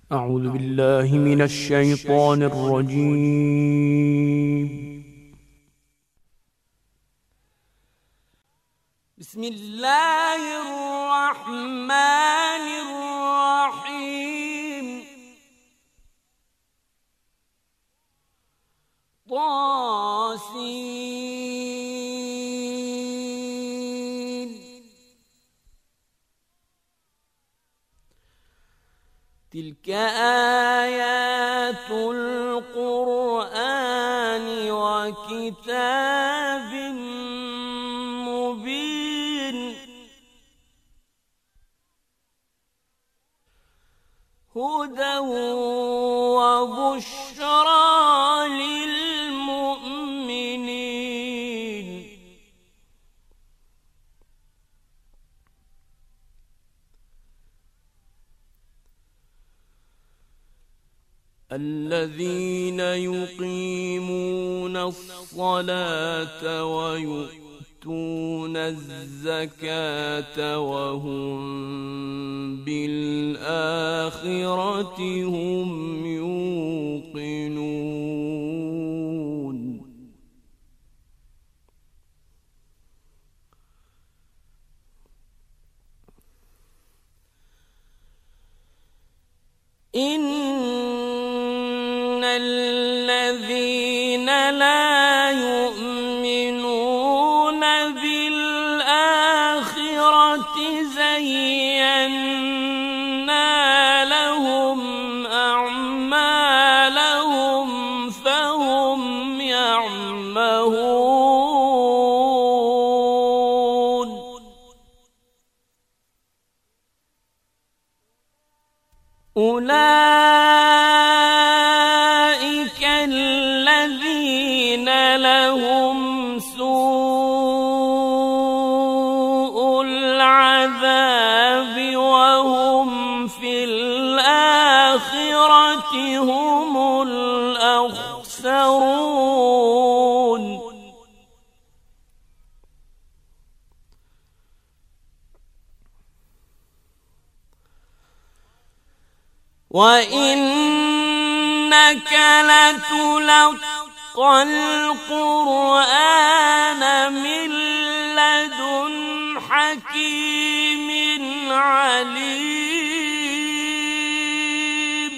أعوذ بالله من الشيطان الرجيم. بسم الله الرحمن الرحيم. طاسين. تلك آيات القرآن وكتاب مبين. هدى وبشرى للمؤمنين. الذين يقيمون الصلاة ويؤتون الزكاة وهم بالآخرة هم يوقنون. إن الذين لا يؤمنون بالآخرة زينا لهم أعمالهم فهم يعمهون. أولئك الذين لهم سوء العذاب وهم في الآخرة هم الأخسرون. وإنك لتلقى القرآن من لدن حكيم عليم.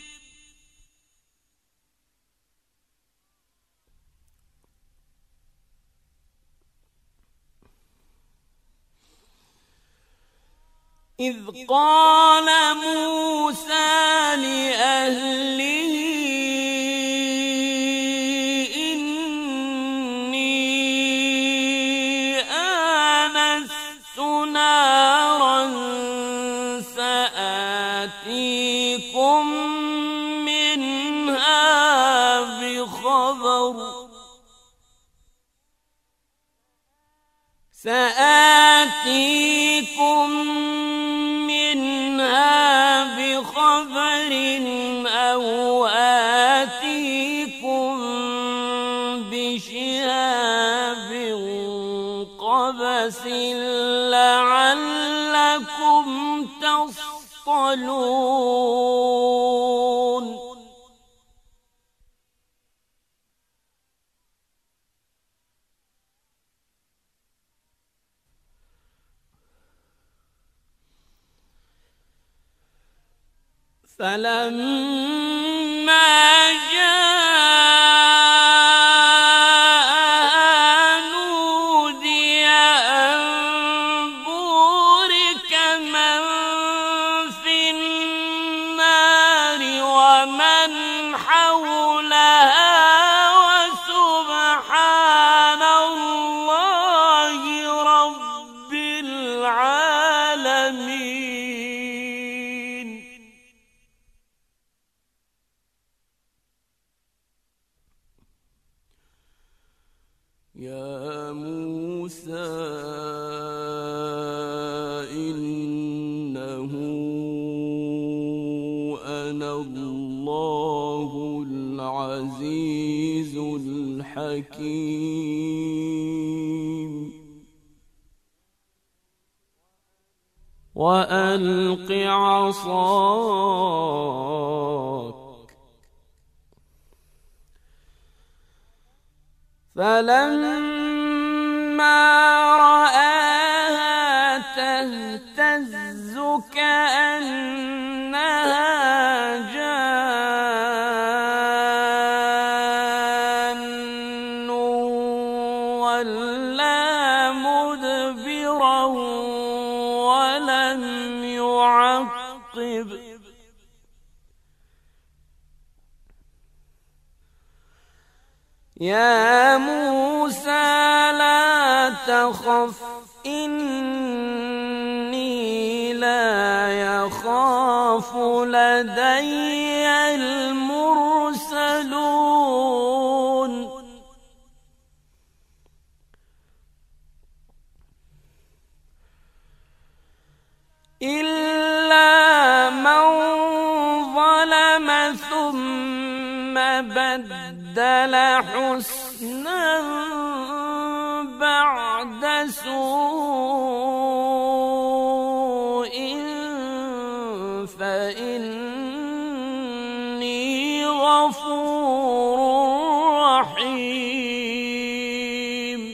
إذ قال موسى لأهله إني آنست نارا سآتيكم منها بخبر أو آتيكم بشهاب قبس لعلكم تصطلون. فلما جاء نودي أن بورك من في النار ومن حولها وسبحان الله رب العالمين. يا موسى إنه أنا الله العزيز الحكيم. وألق عصاك فلما رآها تهتز كأنها جان ولا مدبرا ولم يعقب يا موسى لا تخف إني لا يخاف لدي المرسلون إلا من ظلم ثم بدل حسنا بعد سوء فإني غفور رحيم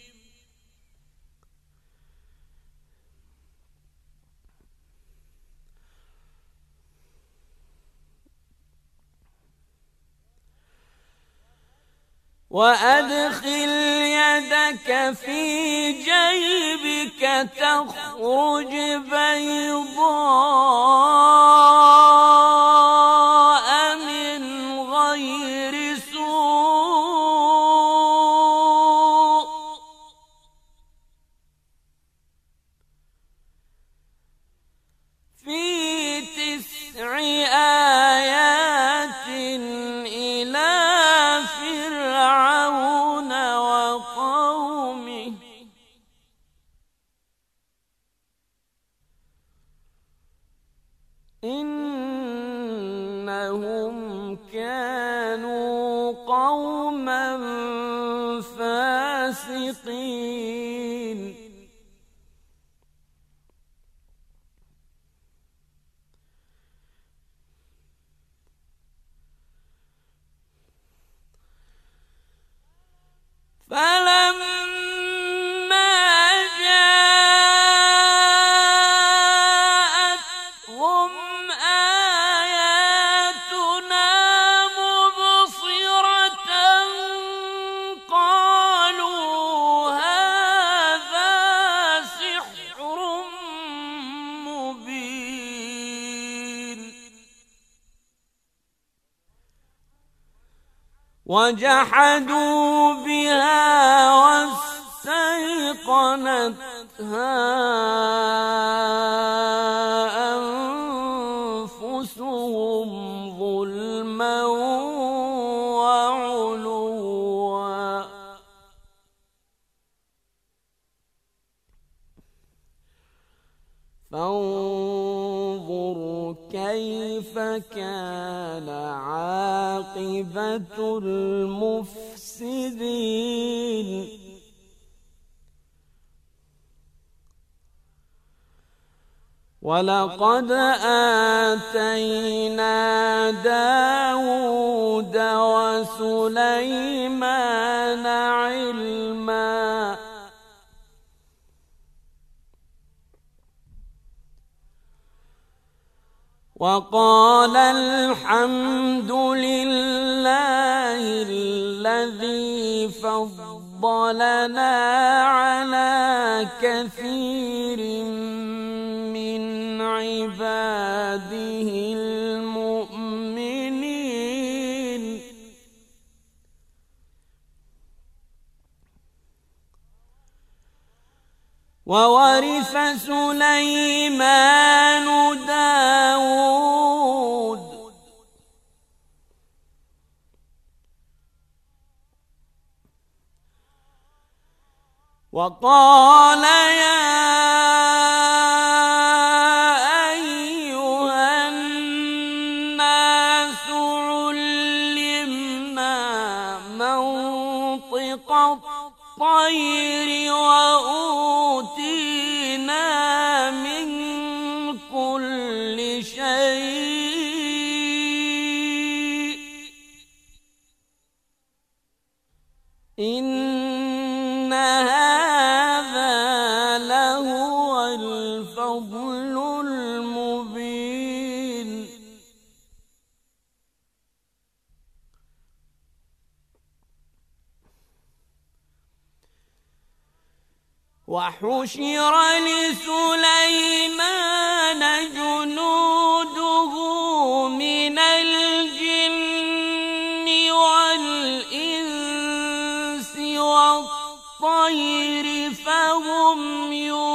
وأدخل يدك في جيبك تخرج بيضاء من غير سوء في 9 آيات إلى فرعون وقومه إنهم كانوا قوما فاسقين فلما جاءتهم آياتنا مبصرة قالوا هذا سحر مبين وجحدوا بها واستيقنتها أنفسهم ظلما وعلوا فانظر كيف كان عاقبة المفسدين ولقد آتينا داود وسليمان علما وقال الحمد لله الذي فضلنا على كثير من عباده المؤمنين وورث سليمان داود وقال يا أيها الناس علمنا منطق الطير وأوتينا من كل شيء هذا لهو الفضل المبين وحشر لسليمان جنوده من الجن والإنس والطير فهم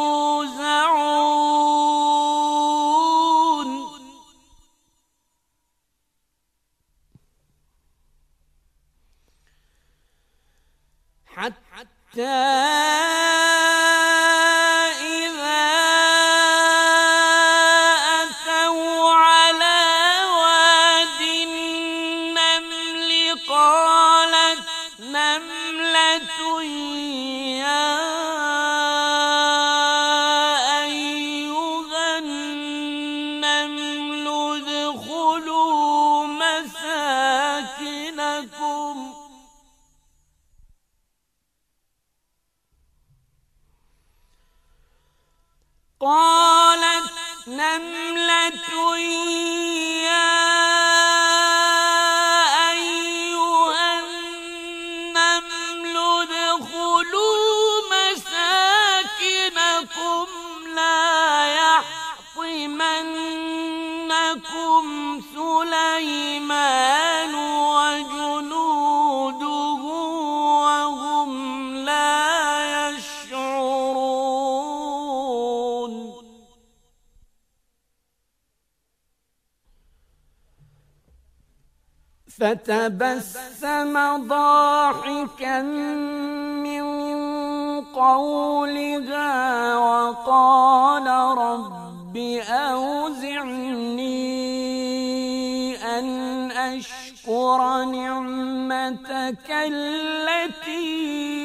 يوزعون حتى قالت نملة يا أيها النمل ادخلوا مساكنكم لا يحطمنكم سليمان وجنوده وهم لا يشعرون فتبسم ضاحكا من قولها وقال رب أوزعني أن أشكر نعمتك التي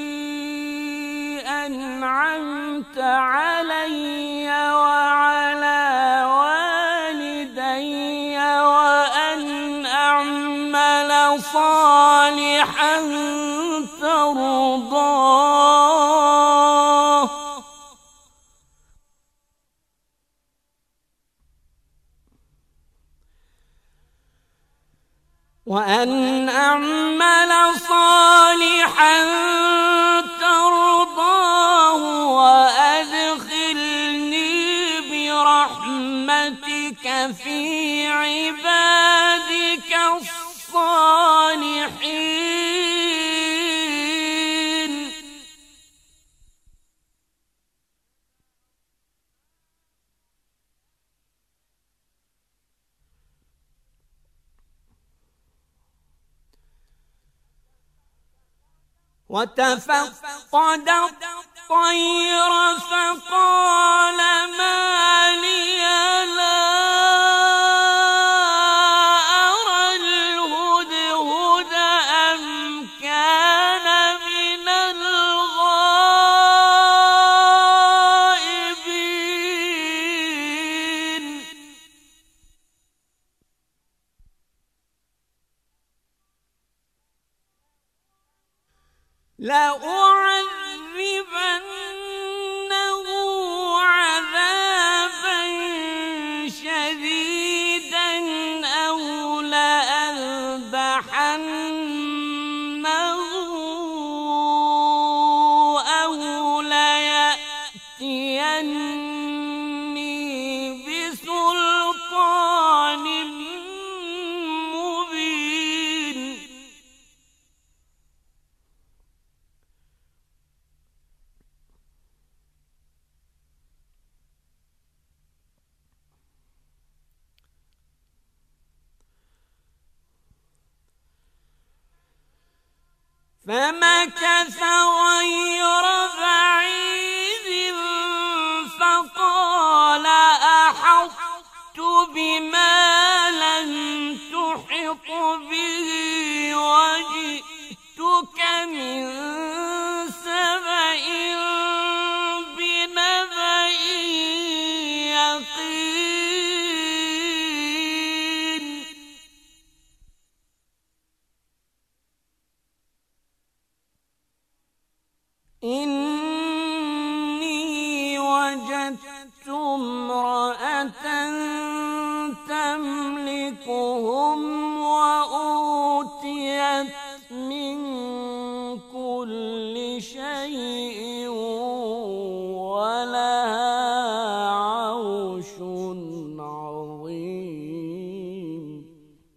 أنعمت علي وعلى والدي وأن أعمل صالحا ترضاه وأدخلني برحمتك في عبادك الصالحين وتفقد الطير فقال ما لي لا أرى الهدهد أم كان من الغائبين لأعذبنه عذابا شديدا أو لأذبحنه أو ليأتيني بسلطان مبين فمكث غير بعيد فقال أحطت بما لم تحط به وجئتك من سبأ بنبأ يقين تملكهم وأوتيت من كل شيء ولها عرش عظيم.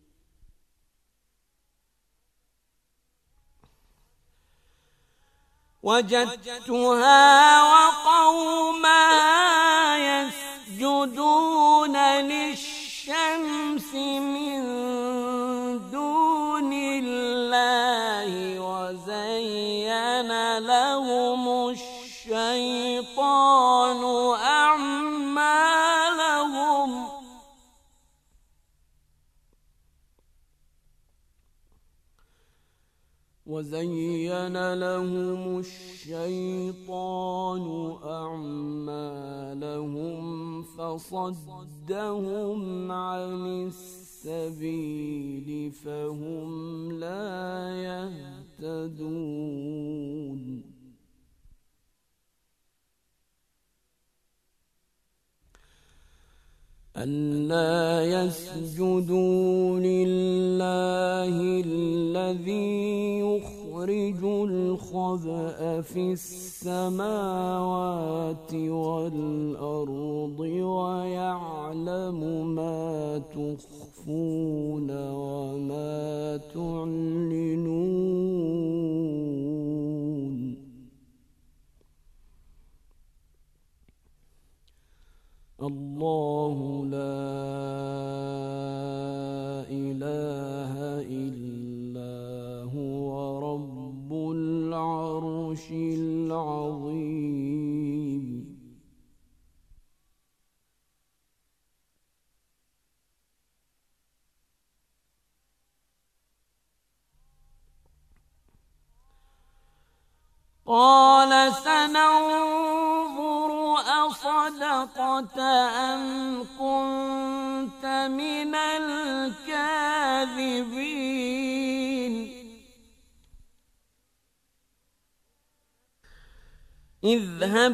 وجدتها وقومها يسجدون للشمس من دون الله وزين لهم الشيطان أعمالهم فصدهم عن السبيل فهم لا يهتدون. ألا يسجدوا لله الذي يخرج الخبأ في السماوات والأرض ويعلم ما تخفون وما تعلنون. الله لا إله إلا هو رب العرش العظيم. قال سننظر أصدقت أم كنت من الكاذبين. اذهب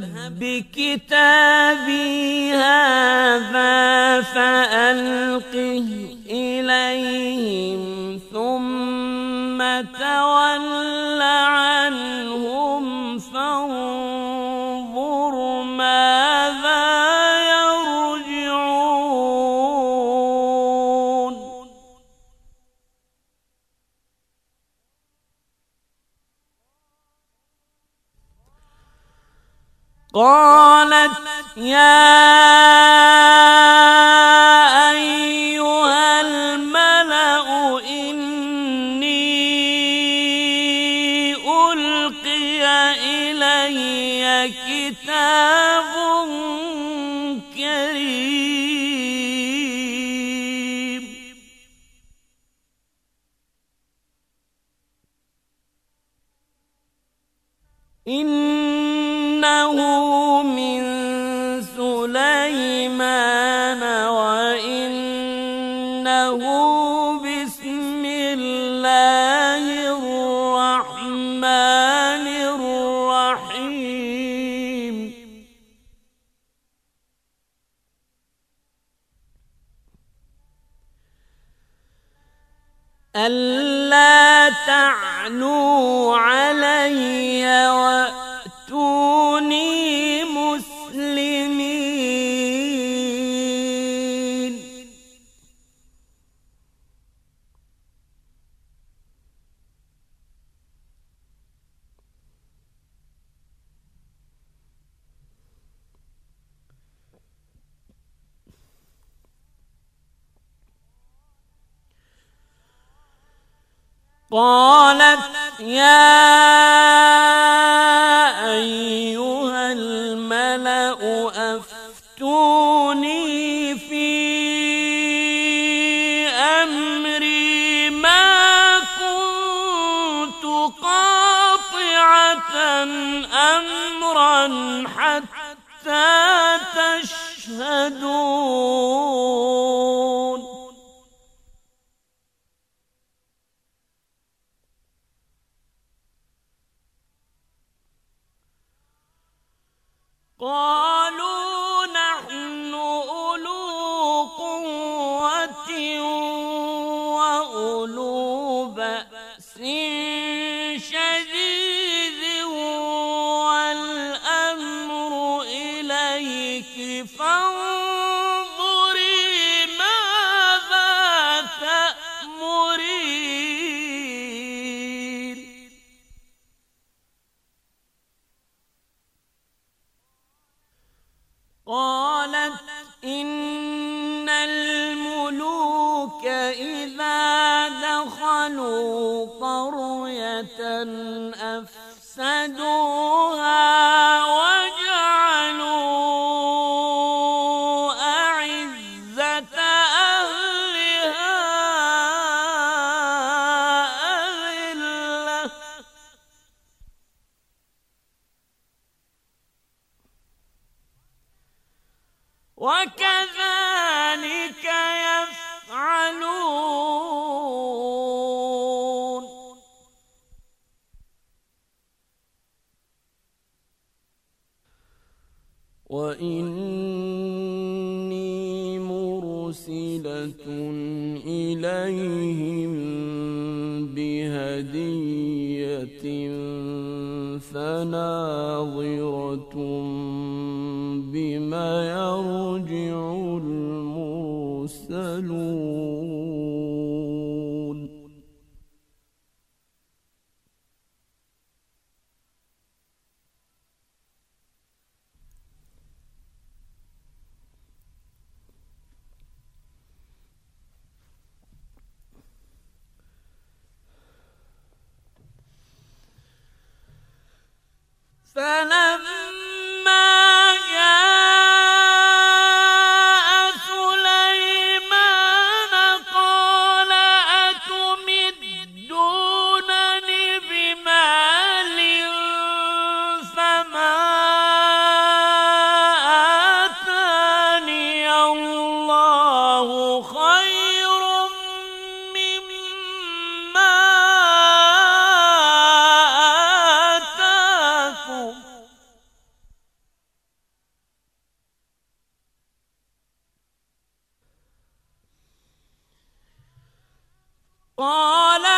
بكتابي هذا فألقه إليهم ثم تول عنهم فانظر ماذا يرجعون. قالت يا أيها الملأ إني ألقي إلي كتاب كريم إنه من سليمان وإنه بسم الله الرحمن الرحيم. ألا تعلوا علي وأتوني مسلمين. قالت يا أيها الملأ أفتوني في أمري ما كنت قاطعة أمرا حتى تشهدون. قالوا نحن أولو قوة إذا دخلوا قرية أفسدوها وجعلوا أعزة أهلها أذلة وكذلك يفعلون وإني مرسلة إليهم بهدية فناظرة بما يرجع المرسلون فلما جاء سليمان قال أتمدونني بمال فما آتاني الله خير مما آتاكم قال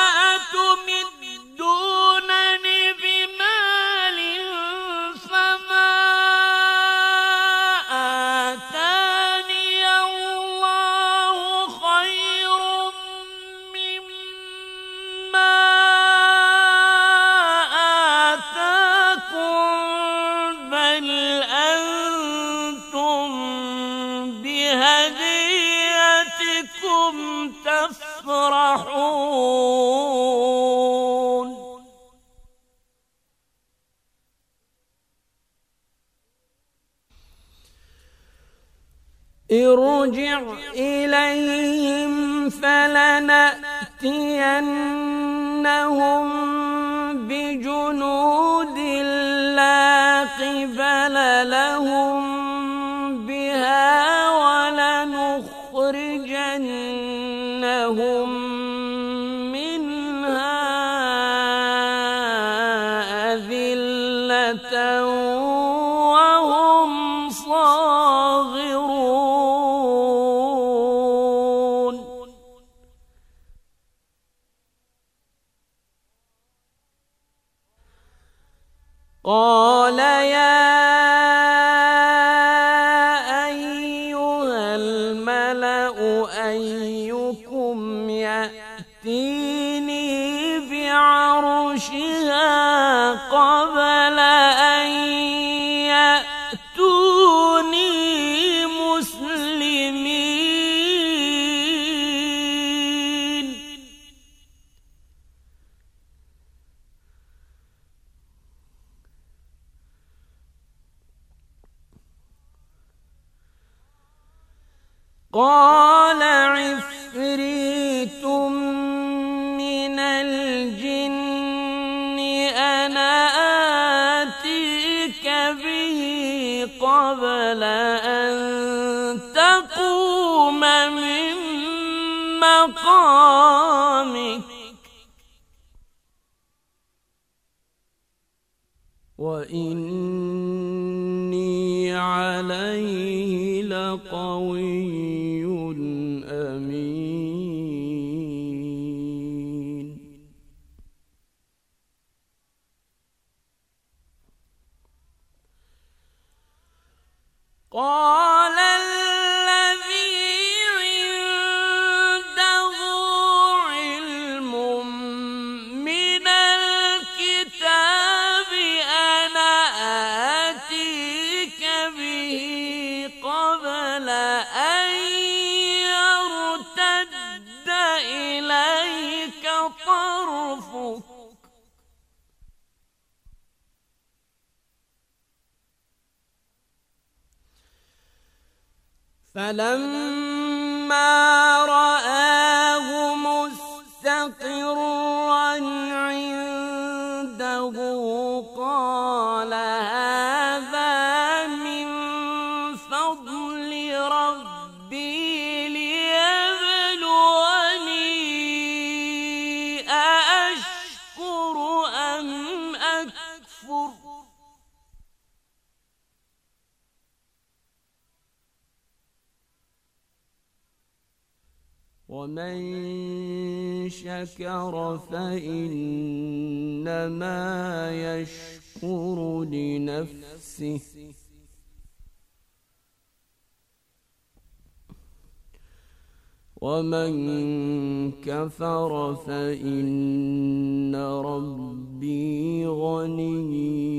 أتمدونني بمال فما آتاني الله خير مما آتاكم بل أنتم بهديتكم تفرحون ارجع إليهم فلنأتينهم بجنود لا قبل لهم بها ولنخرجنهم منها أذلة وهم صاغرون قال يا أيها الملأ أيكم يأتيني بعرشها قبل أن يأتوني مسلمين قال عفريت من الجن أنا آتيك به قبل أن تقوم من مقامك وإني عليه لقوي أمين قال الذي عنده علم من الكتاب أنا آتيك به قبل أن فلما رآه مستقرا عنده قال هذا من فضل ربي ليبلوني أأشكر أم أكفر ومن شكر فإنما يشكر لنفسه ومن كفر فإن ربي غني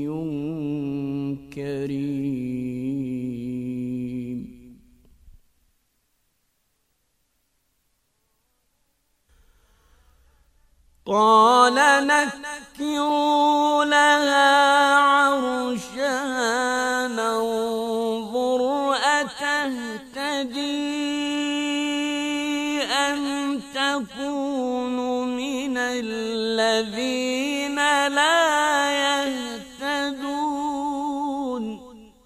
كريم قال نكروا لها عرشها ننظر أتهتدي أم تكون من الذين لا يهتدون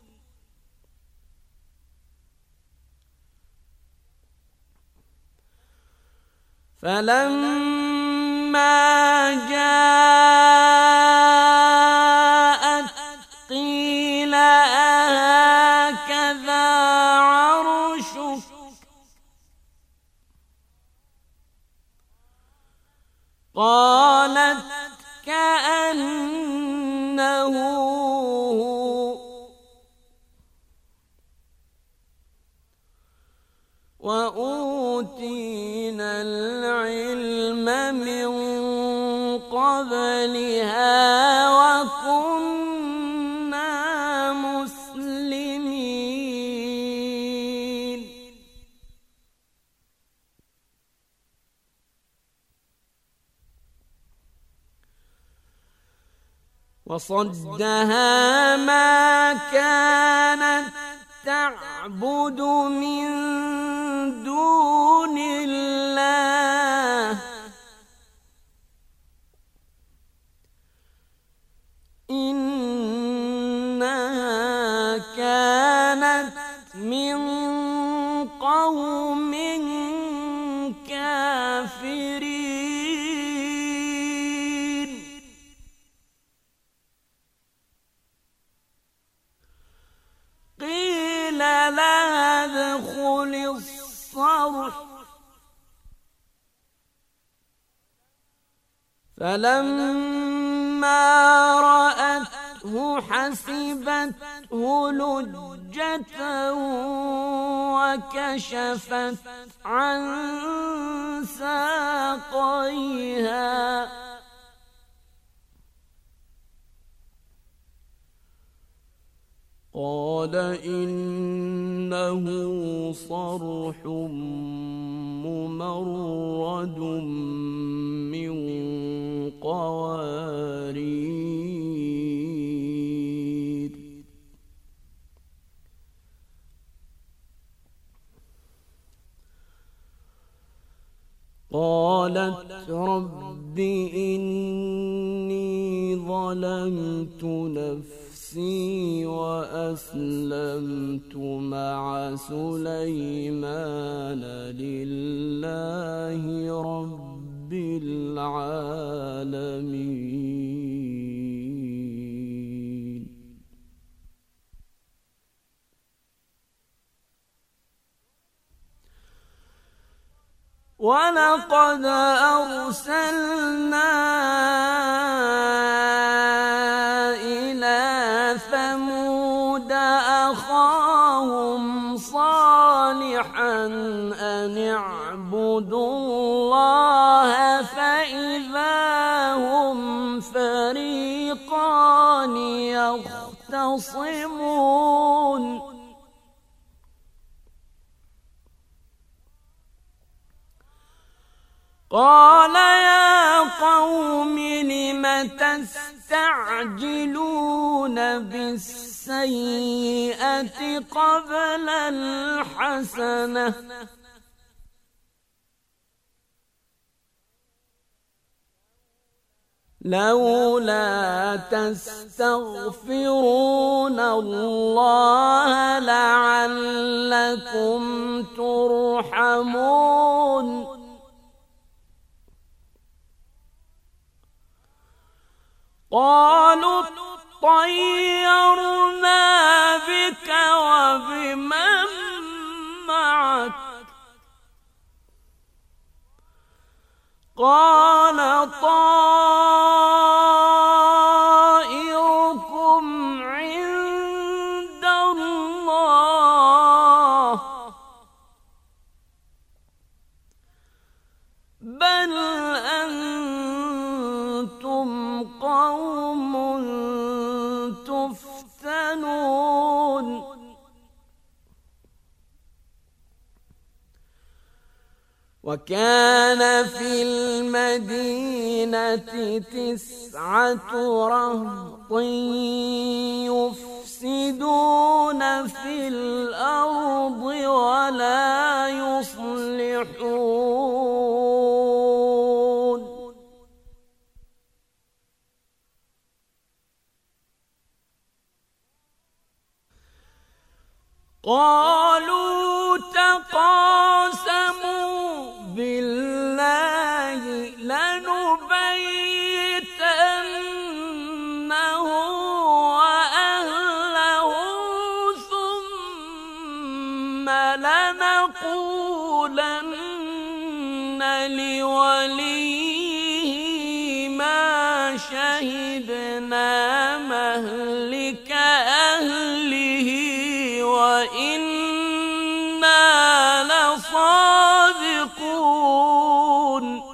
فلما جاءت قيل أهكذا عرشك قالت كأنه هو وأوتينا العلم من قبلها وكنا مسلمين وصدها ما كانت تعبد من دون الله إنها كانت من قوم كافرين قيل لها ادخل الصرح فلما رأته حسبته لجة وكشفت عن ساقيها قال إنه صرح ممرد من قوارير قالت رب إني ظلمت نفسي وأسلمت مع سليمان لله رب العالمين ولقد أرسلنا إلى ثمود أخاهم صالحا أن اعبدوا الله فإذا هم فريقان يختصمون قال يا قوم لم تستعجلون بالسيئة السيئة قبل الحسنة لولا تستغفرون الله لعلكم ترحمون قالوا طيرنا بك وبمن معك قال طائركم عند الله بل أنتم قوم تفتنون وكان في المدينة 9 رهط يفسدون في الأرض ولا يصلحون قالوا تقاسموا بالله لنبيتنه وأهله ثم لنقولن لوليه ما شهدنا مهلك أهله وإنا لصادقون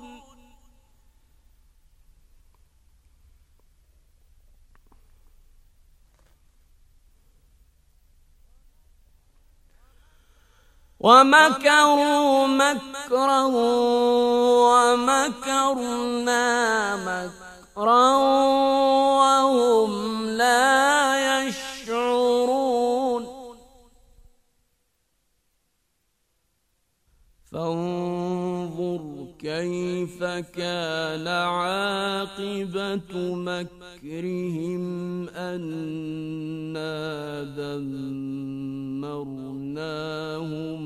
ومكروا مكرا ومكرنا مكرا وهم لا يشعرون فانظر كيف كان عاقبة مكرهم أنا دمرناهم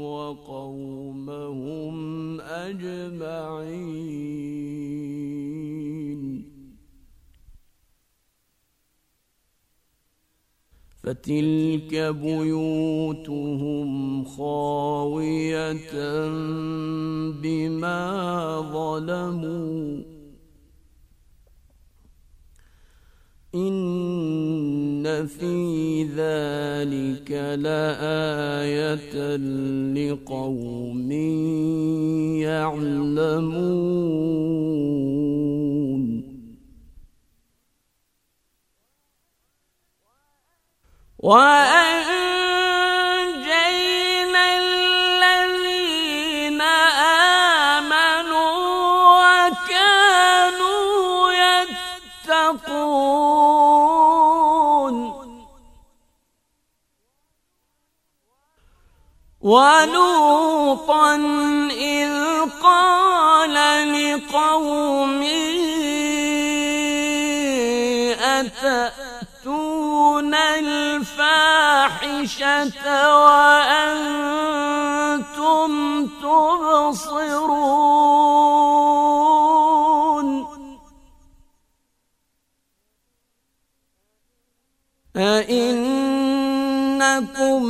وقومهم أجمعين فتلك بيوتهم خاوية بما ظلموا إن في ذلك لآية لقوم يعلمون وأنجينا الذين آمنوا وكانوا يتقون ولوطا إذ قال لقومه أتأتون الفاحشة وأنتم تبصرون أئنكم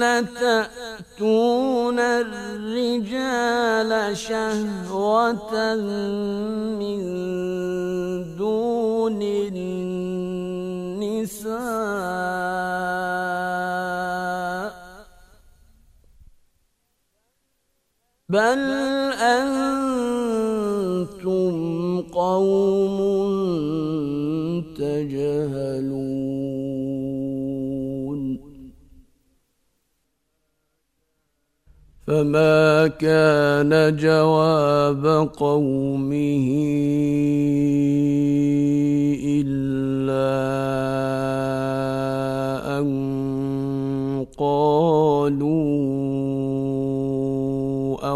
لتأتون الرجال شهوة من دون النساء بل أنتم قوم تجهلون فما كان جواب قومه إلا قالوا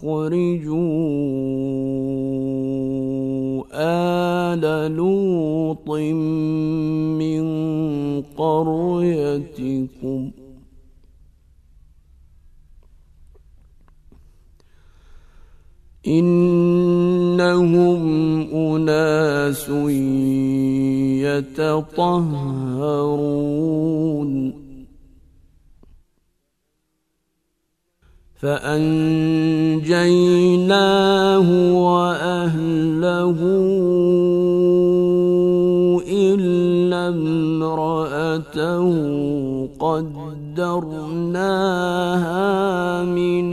أخرجوا آل لوط من قريتكم إنهم أناس يتطهرون فأنجيناه وأهله إلا امرأته قدرناها من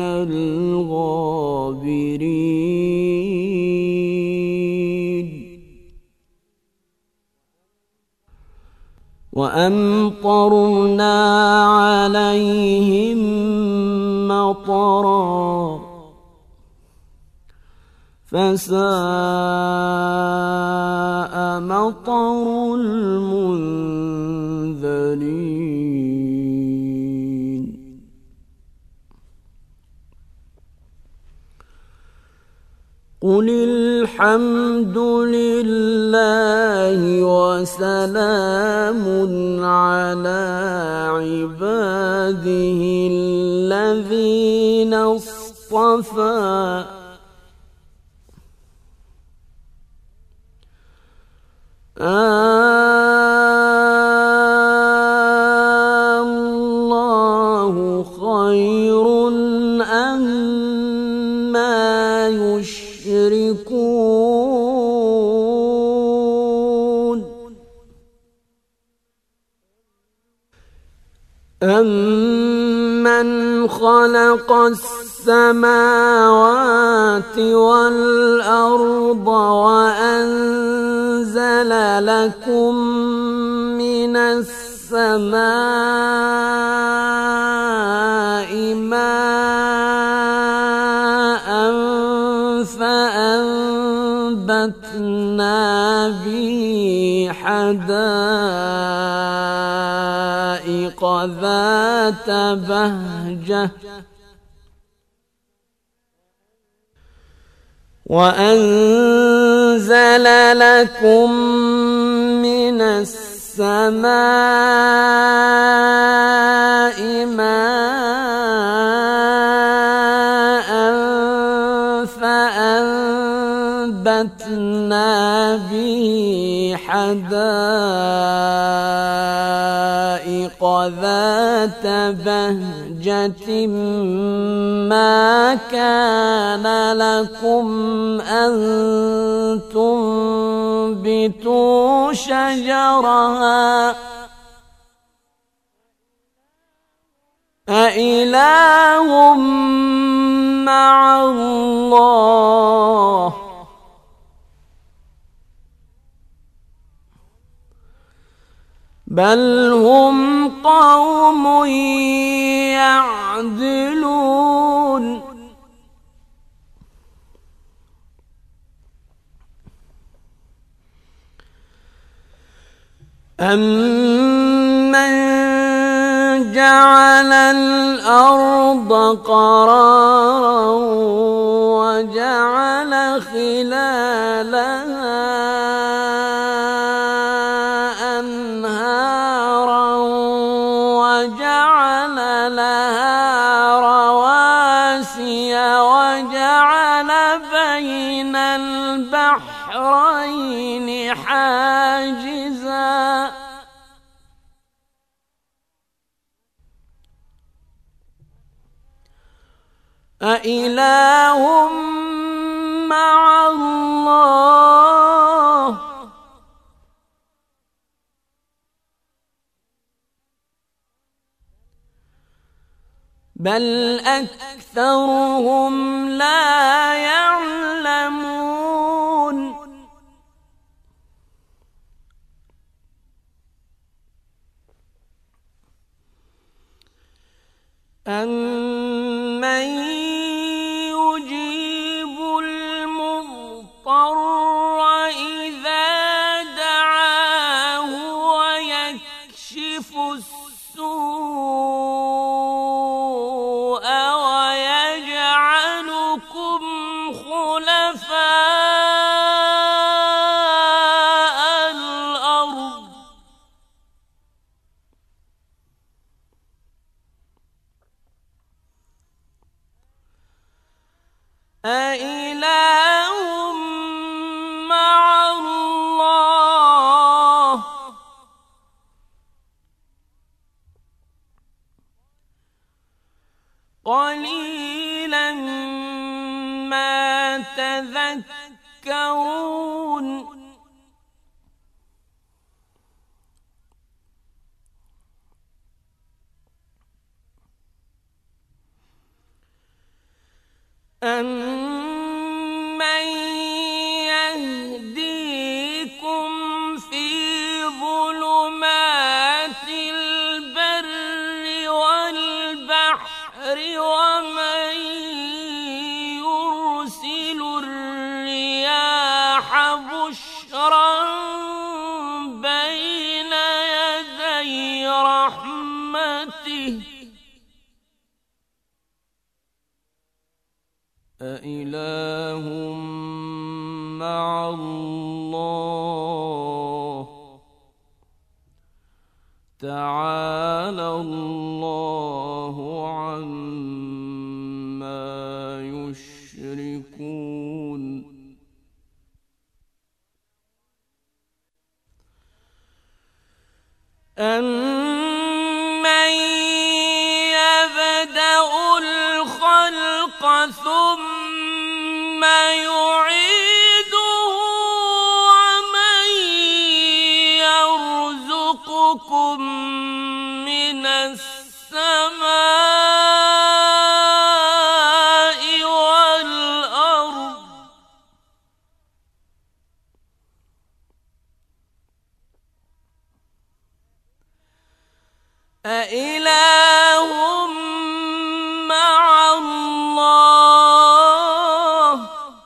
الغابرين وأمطرنا عليهم مطرا فساء مطر المنذرين قل الحمد لله وسلام على عباده الذين اصطفى الله خير أما يشركون أمن خلق السماوات والأرض وأنزل لكم من السماء ماء فأنبتنا به حدائق ذات بهجة وأنزل لكم من السماء ماء فأنبتنا به حدائق ذات بهجة ما كان لكم أن تنبتوا شجرها أإله مع الله بل هم قوم يعدلون أمن جعل الأرض قرارا وجعل خلالها أنهارا وجعل لها رواسي وجعل بين البحرين حاجزا أإله مع الله بل أكثرهم لا يعلمون أمن يجيب المضطر إذا دعاه ويكشف السوء تذكرون أَمَّن يَهْدِيكُمْ فِي ظُلُمَاتِ الْبَرِّ وَالْبَحْرِ وَمَن يُرْسِلُ الرِّيَاحَ بُشْرًا بَيْنَ يَدَيْ رَحْمَتِهِ أَإِلَٰهٌ مَّعَ اللَّهِ تَعَالَى اللَّهُ عَمَّا يُشْرِكُونَ أَمَّن يَبْدَأُ الْخَلْقَ ثُمَّ يُعِيدُهُ وَمَن يَرْزُقُكُم مِّنَ السَّمَاءِ وَالْأَرْضِ أَإِلَٰهٌ مَّعَ اللَّهِ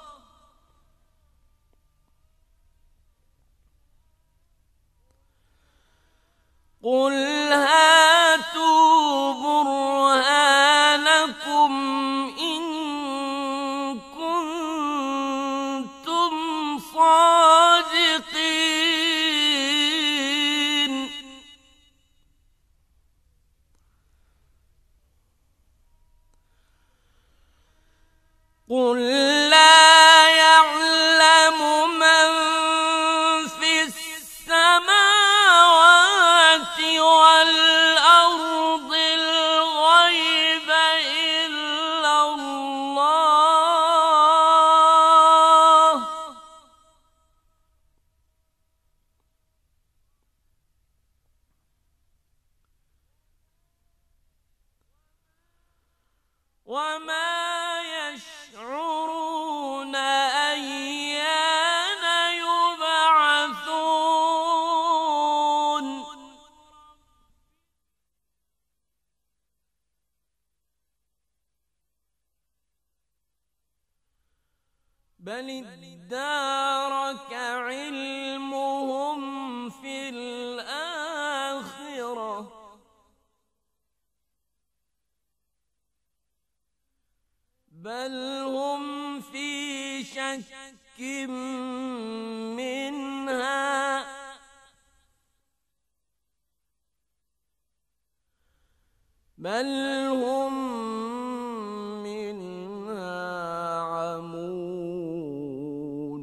قُلْ هَاتُوا بُرْهَانَكُمْ إِن كُنتُمْ صَادِقِينَ قُل لَّا يَعْلَمُ مَن فِي السَّمَاوَاتِ وَالْأَرْضِ الْغَيْبَ إِلَّا اللَّهُ وَمَا يَشْعُرُونَ أَيَّانَ يُبْعَثُونَ بَلِ ادَّارَكَ عِلْمُهُمْ فِي الْآخِرَةِ بَلْ هُمْ فِي شَكٍّ مِّنْهَا بَلْ هُمْ مِنْهَا عَمُونَ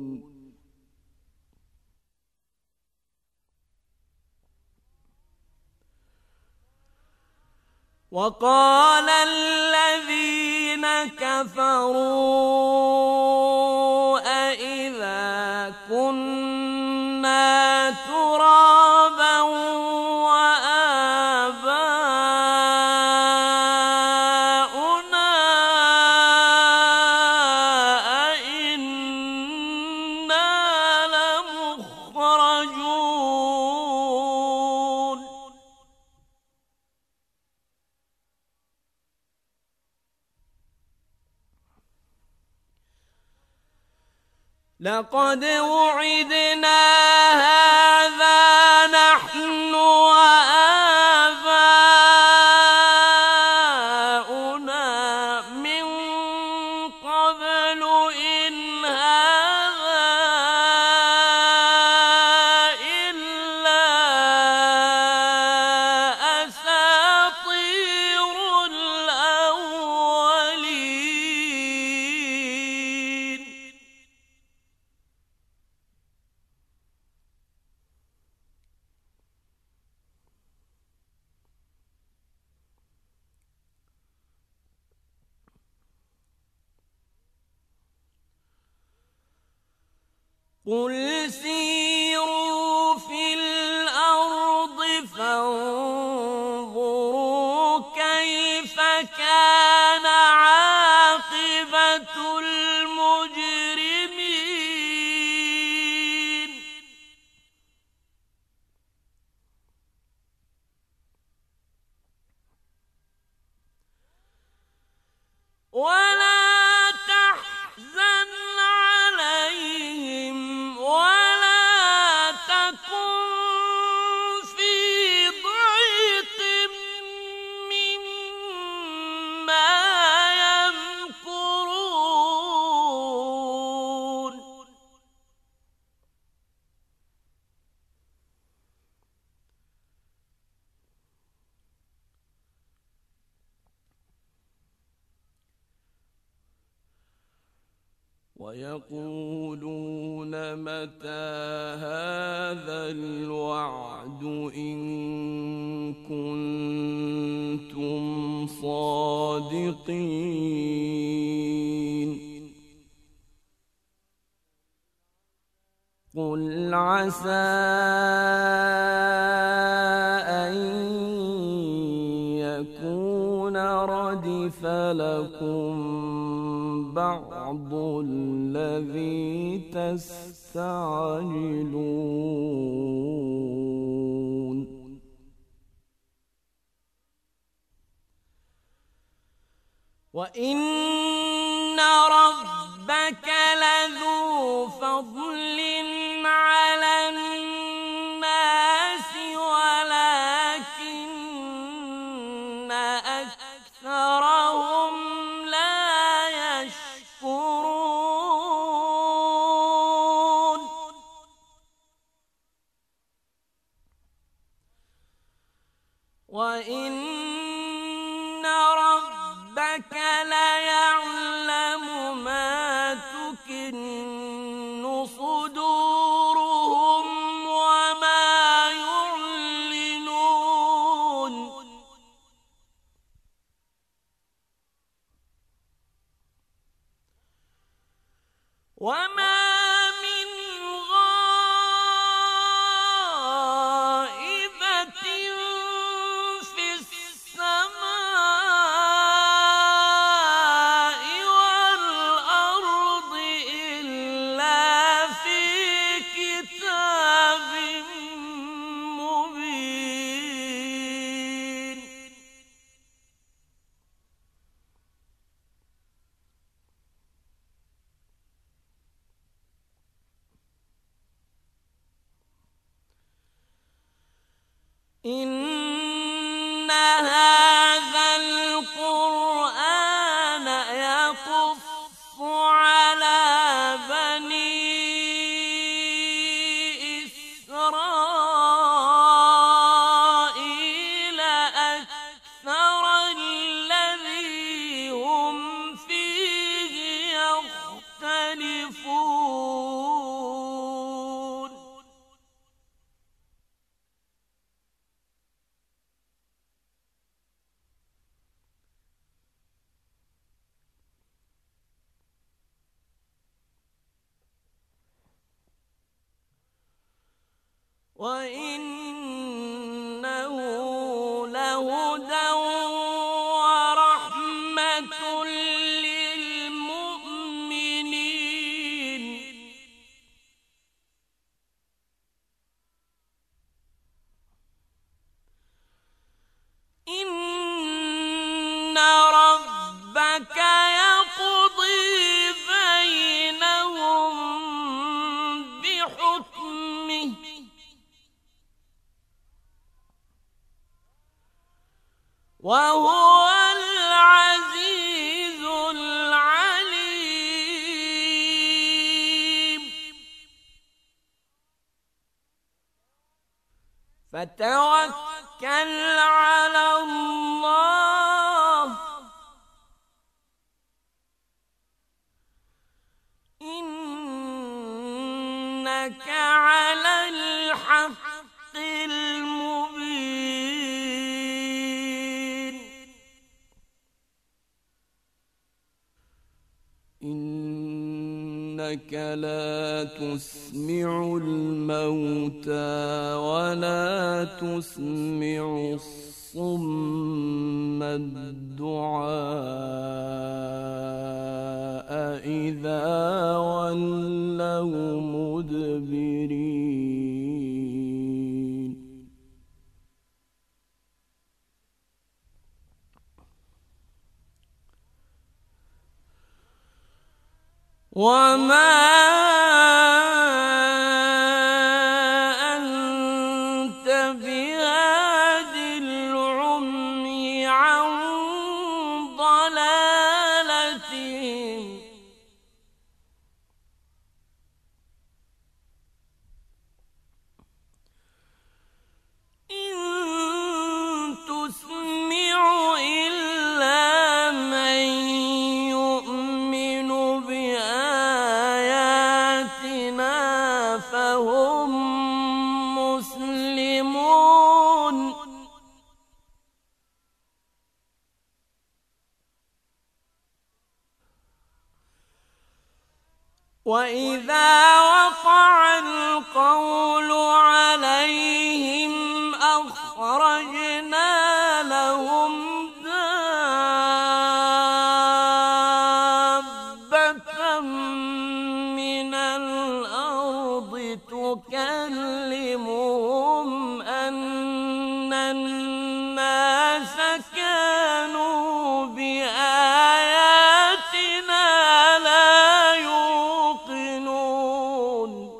وَقَالَ الَّذِينَ كَفَرُوا أَإِذَا كُنَّا تُرَابًا وَآبَاؤُنَا أَإِنَّا لَمُخْرَجُونَ لَقَدْ وُعِدْنَا هَٰذَا نَحْنُ وَآبَاؤُنَا مِن قَبْلُ إِنْ هَٰذَا إِلَّا أَسَاطِيرُ الْأَوَّلِينَ قل سيروا في الأرض فانظروا كيف كان عاقبة المجرمين ولا تحزن عليهم ولا تكن في ضيق مما يمكرون ويقولون متى هذا الوعد إن كنتم صادقين قل عسى أن يكون ردف لكم بعض الذي تستعجلون وإن ربك لذو فضل على الناس ولكن أكثرهم لا يشكرون وإن ربك ليعلم ما تكن صدورهم وما يعلنون وما من غائبة في السماء والأرض إلا في كتاب مبين إن هذا القرآن يقص على بني إسرائيل أكثر الذي هم فيه يختلفون وإنه لهدى ورحمة للمؤمنين إن ربك يقضي بينهم بحكمه وهو العزيز العليم فتوكل على الله إنك على الحق المبين إنك لا تسمع الموتى ولا تسمع الصم الدعاء إذا ولوا مدبرين وما أنت بهاد العمي عن ضلالتهم إن تسمع إلا من يؤمن بآياتنا فهم مسلمون وإذا وقع القول عليهم أخرجنا لهم دابة من الأرض تكلمهم أن الناس كانوا بآياتنا لا يوقنون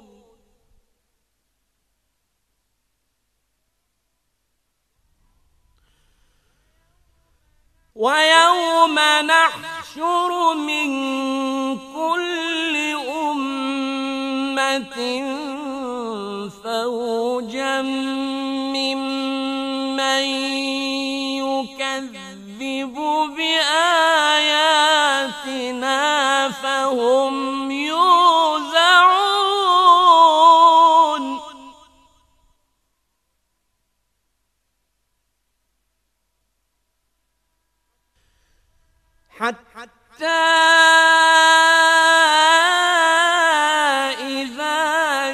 ويوم نحشر من كل أمة فوجا ممن يكذب بآياتنا فهم يوزعون حتى إذا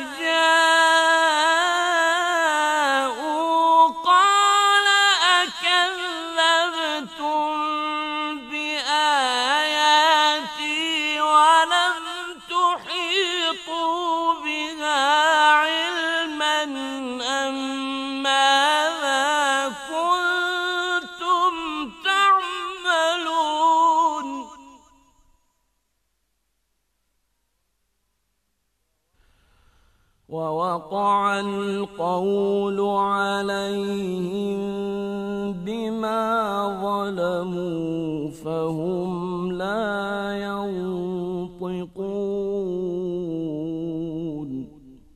جاءوا قال أكذبتم بآياتي ولم تحيطوا بها علما أم ماذا كنتم تعملون ووقع القول عليهم بما ظلموا فهم لا ينطقون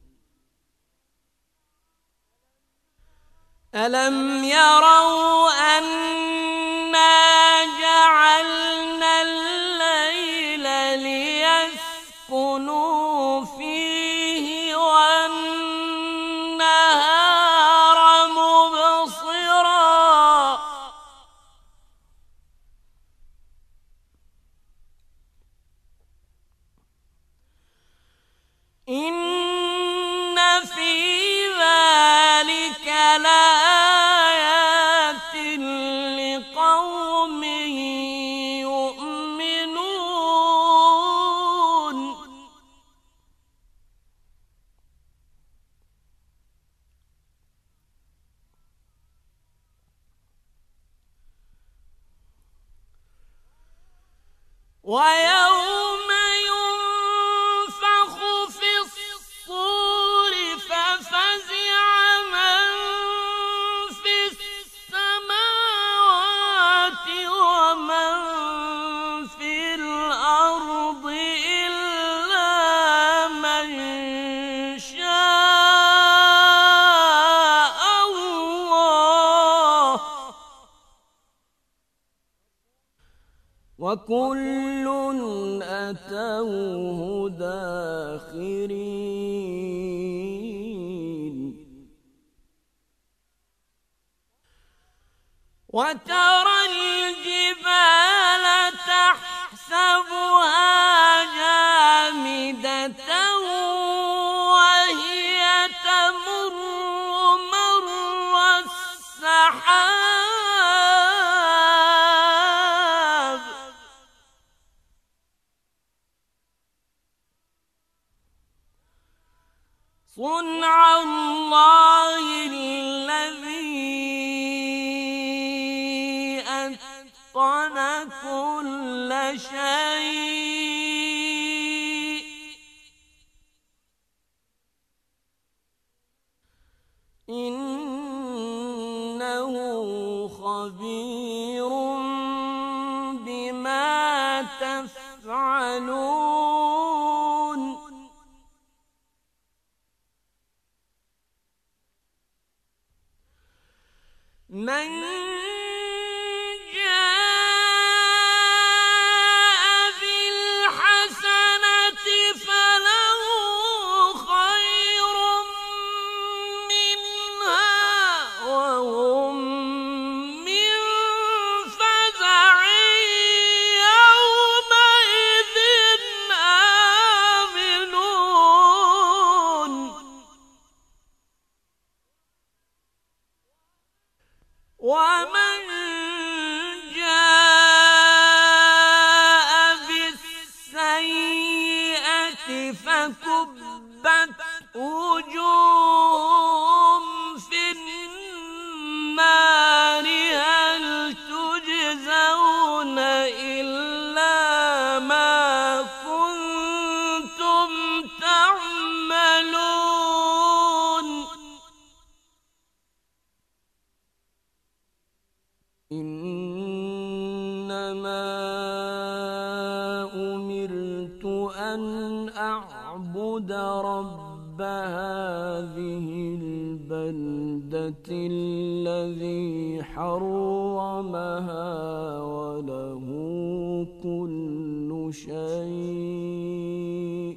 ألم يروا أنا جعلنا الليل ليسكنوا فيه والنهار مبصرا إن في ذلك لآيات لقوم يؤمنون ويوم ينفخ في الصور ففزع من في السماوات ومن في الأرض إلا من شاء الله وكل أتوه داخرين وترى الجبال تحسبها جامدة سحاب صنع الله الذي أتقن كل شيء إنه خبير بما تفعلون من جاء بالحسنة فله خير منها وهم من فزع يومئذ آمنون ومن جاء بالسيئة فكبت وجوههم في النار هل تجزون إلا ما كنتم تعملون إنما أمرت أن أعبد رب هذه البلدة الذي حرمها وله كل شيء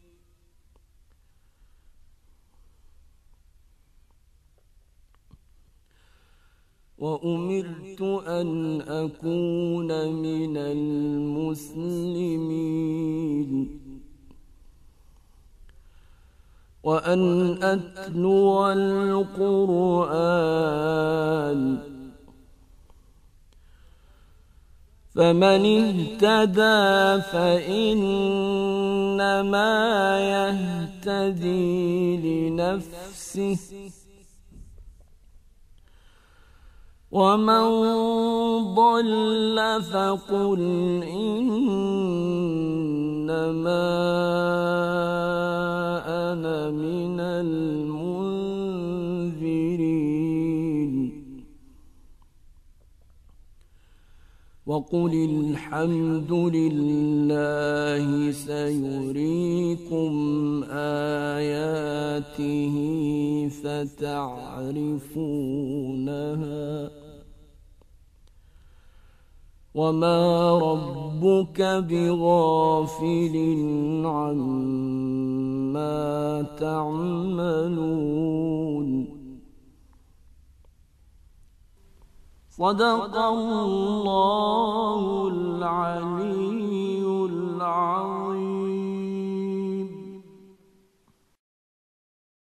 وأمرت أن أكون من المسلمين وأن أتلو القرآن فمن اهتدى فإنما يهتدي لنفسه ومن ضل فقل إنما أنا من المنذرين وقل الحمد لله سيريكم آياته فتعرفونها وما ربك بغافل عما تعملون صدق الله العلي العظيم.